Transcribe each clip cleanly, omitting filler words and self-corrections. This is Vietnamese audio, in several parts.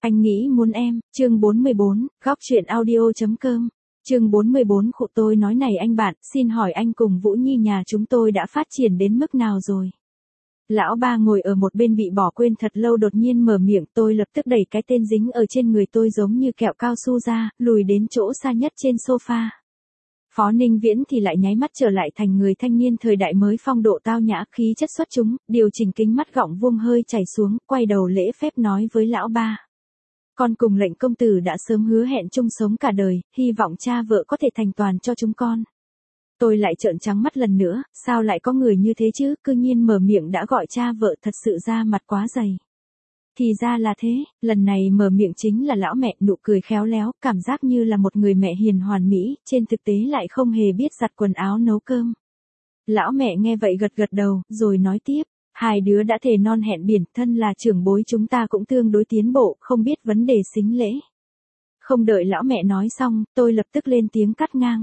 Anh nghĩ muốn em, chương 44, góc chuyện audio.com. Chương 44 khụ tôi nói này anh bạn, xin hỏi anh cùng Vũ Nhi nhà chúng tôi đã phát triển đến mức nào rồi? Lão ba ngồi ở một bên bị bỏ quên thật lâu đột nhiên mở miệng, tôi lập tức đẩy cái tên dính ở trên người tôi giống như kẹo cao su ra, lùi đến chỗ xa nhất trên sofa. Phó Ninh Viễn thì lại nháy mắt trở lại thành người thanh niên thời đại mới, phong độ tao nhã, khí chất xuất chúng, điều chỉnh kính mắt gọng vuông hơi chảy xuống, quay đầu lễ phép nói với lão ba. Con cùng lệnh công tử đã sớm hứa hẹn chung sống cả đời, hy vọng cha vợ có thể thành toàn cho chúng con. Tôi lại trợn trắng mắt lần nữa, sao lại có người như thế chứ, cư nhiên mở miệng đã gọi cha vợ, thật sự ra mặt quá dày. Thì ra là thế, lần này mở miệng chính là lão mẹ, nụ cười khéo léo, cảm giác như là một người mẹ hiền hoàn mỹ, trên thực tế lại không hề biết giặt quần áo nấu cơm. Lão mẹ nghe vậy gật gật đầu, rồi nói tiếp, hai đứa đã thề non hẹn biển, thân là trưởng bối chúng ta cũng tương đối tiến bộ, không biết vấn đề sính lễ. Không đợi lão mẹ nói xong, tôi lập tức lên tiếng cắt ngang.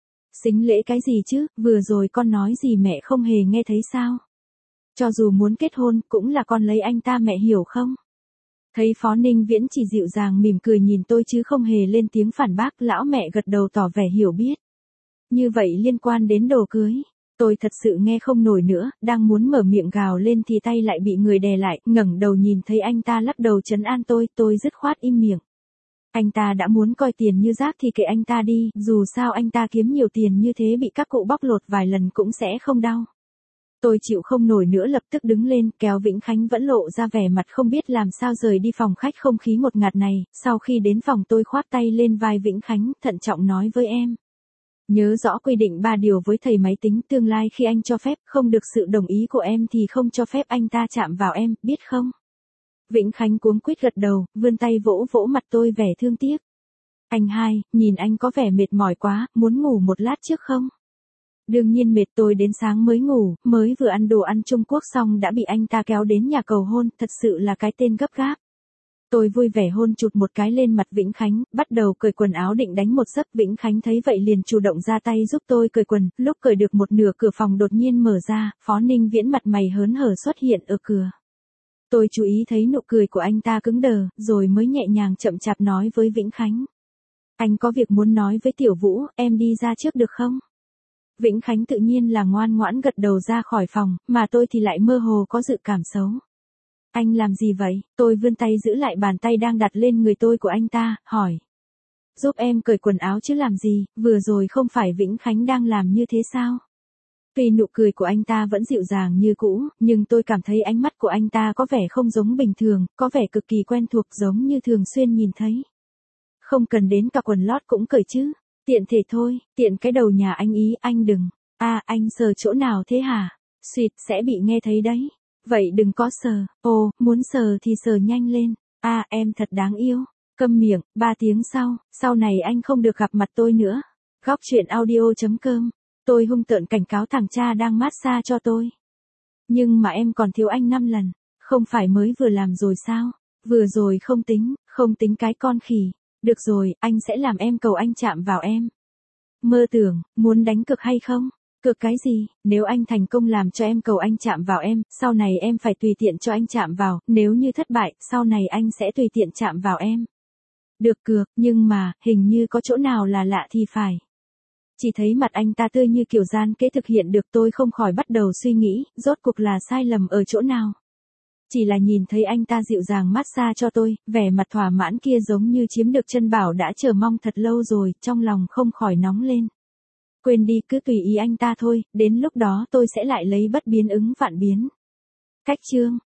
Sính lễ cái gì chứ, vừa rồi con nói gì mẹ không hề nghe thấy sao? Cho dù muốn kết hôn, cũng là con lấy anh ta, mẹ hiểu không? Thấy Phó Ninh Viễn chỉ dịu dàng mỉm cười nhìn tôi chứ không hề lên tiếng phản bác, lão mẹ gật đầu tỏ vẻ hiểu biết. Như vậy liên quan đến đồ cưới, tôi thật sự nghe không nổi nữa, đang muốn mở miệng gào lên thì tay lại bị người đè lại, ngẩng đầu nhìn thấy anh ta lắc đầu trấn an tôi dứt khoát im miệng. Anh ta đã muốn coi tiền như rác thì kệ anh ta đi, dù sao anh ta kiếm nhiều tiền như thế bị các cụ bóc lột vài lần cũng sẽ không đau. Tôi chịu không nổi nữa lập tức đứng lên, kéo Vĩnh Khánh vẫn lộ ra vẻ mặt không biết làm sao rời đi phòng khách không khí ngột ngạt này, sau khi đến phòng tôi khoác tay lên vai Vĩnh Khánh, thận trọng nói với em. Nhớ rõ quy định 3 điều với thầy máy tính, tương lai khi anh cho phép, không được sự đồng ý của em thì không cho phép anh ta chạm vào em, biết không? Vĩnh Khánh cuống quýt gật đầu, vươn tay vỗ vỗ mặt tôi vẻ thương tiếc. Anh hai, nhìn anh có vẻ mệt mỏi quá, muốn ngủ một lát trước không? Đương nhiên mệt, tôi đến sáng mới ngủ, mới vừa ăn đồ ăn Trung Quốc xong đã bị anh ta kéo đến nhà cầu hôn, thật sự là cái tên gấp gáp. Tôi vui vẻ hôn chụt một cái lên mặt Vĩnh Khánh, bắt đầu cởi quần áo định đánh một giấc. Vĩnh Khánh thấy vậy liền chủ động ra tay giúp tôi cởi quần, lúc cởi được một nửa cửa phòng đột nhiên mở ra, Phó Ninh Viễn mặt mày hớn hở xuất hiện ở cửa. Tôi chú ý thấy nụ cười của anh ta cứng đờ, rồi mới nhẹ nhàng chậm chạp nói với Vĩnh Khánh. Anh có việc muốn nói với Tiểu Vũ, em đi ra trước được không? Vĩnh Khánh tự nhiên là ngoan ngoãn gật đầu ra khỏi phòng, mà tôi thì lại mơ hồ có dự cảm xấu. Anh làm gì vậy? Tôi vươn tay giữ lại bàn tay đang đặt lên người tôi của anh ta, hỏi. Giúp em cởi quần áo chứ làm gì, vừa rồi không phải Vĩnh Khánh đang làm như thế sao? Tuy nụ cười của anh ta vẫn dịu dàng như cũ, nhưng tôi cảm thấy ánh mắt của anh ta có vẻ không giống bình thường, có vẻ cực kỳ quen thuộc giống như thường xuyên nhìn thấy. Không cần đến cả quần lót cũng cởi chứ, tiện thể thôi, tiện cái đầu nhà anh ý, anh đừng. Anh sờ chỗ nào thế hả? Xuyệt, sẽ bị nghe thấy đấy. Vậy đừng có sờ, muốn sờ thì sờ nhanh lên. Em thật đáng yêu. Câm miệng, 3 tiếng sau này anh không được gặp mặt tôi nữa. Góc chuyện audio.com. Tôi hung tợn cảnh cáo thằng cha đang massage cho tôi. Nhưng mà em còn thiếu anh 5 lần, không phải mới vừa làm rồi sao? Vừa rồi không tính cái con khỉ. Được rồi, anh sẽ làm em cầu anh chạm vào em. Mơ tưởng, muốn đánh cược hay không? Cược cái gì, nếu anh thành công làm cho em cầu anh chạm vào em, sau này em phải tùy tiện cho anh chạm vào, nếu như thất bại, sau này anh sẽ tùy tiện chạm vào em. Được cược, nhưng mà, hình như có chỗ nào là lạ thì phải. Chỉ thấy mặt anh ta tươi như kiểu gian kế thực hiện được, tôi không khỏi bắt đầu suy nghĩ, rốt cuộc là sai lầm ở chỗ nào. Chỉ là nhìn thấy anh ta dịu dàng massage cho tôi, vẻ mặt thỏa mãn kia giống như chiếm được chân bảo đã chờ mong thật lâu rồi, trong lòng không khỏi nóng lên. Quên đi, cứ tùy ý anh ta thôi, đến lúc đó tôi sẽ lại lấy bất biến ứng vạn biến. Cách chương